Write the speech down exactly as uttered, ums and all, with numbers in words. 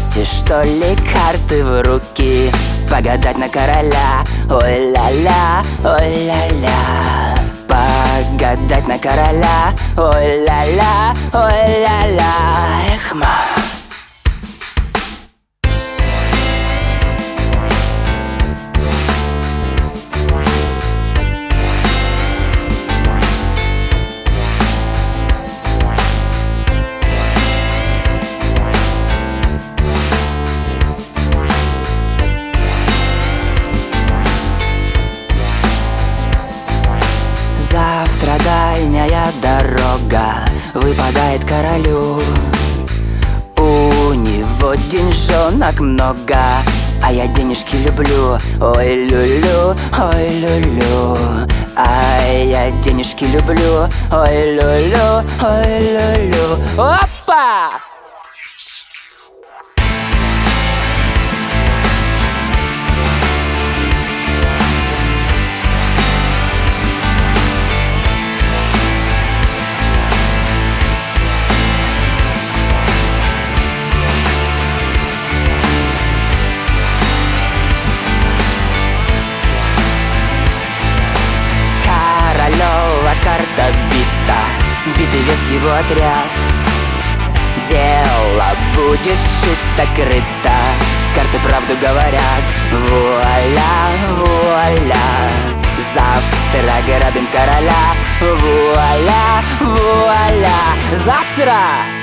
эти, что ли, карты в руки? Погадать на короля, ой-ля-ля, ой-ля-ля. Погадать на короля, ой-ля-ля, ой-ля-ля. Эх, ма. Завтра дальняя дорога выпадает королю. У него деньжонок много, а я денежки люблю. Ой, люлю, ой, люлю. А я денежки люблю. Ой, люлю, ой, люлю. Опа! Карта бита, битый вес его отряд. Дело будет шито-крыто, карты правду говорят. Вуаля, вуаля, завтра грабим короля. Вуаля, вуаля, завтра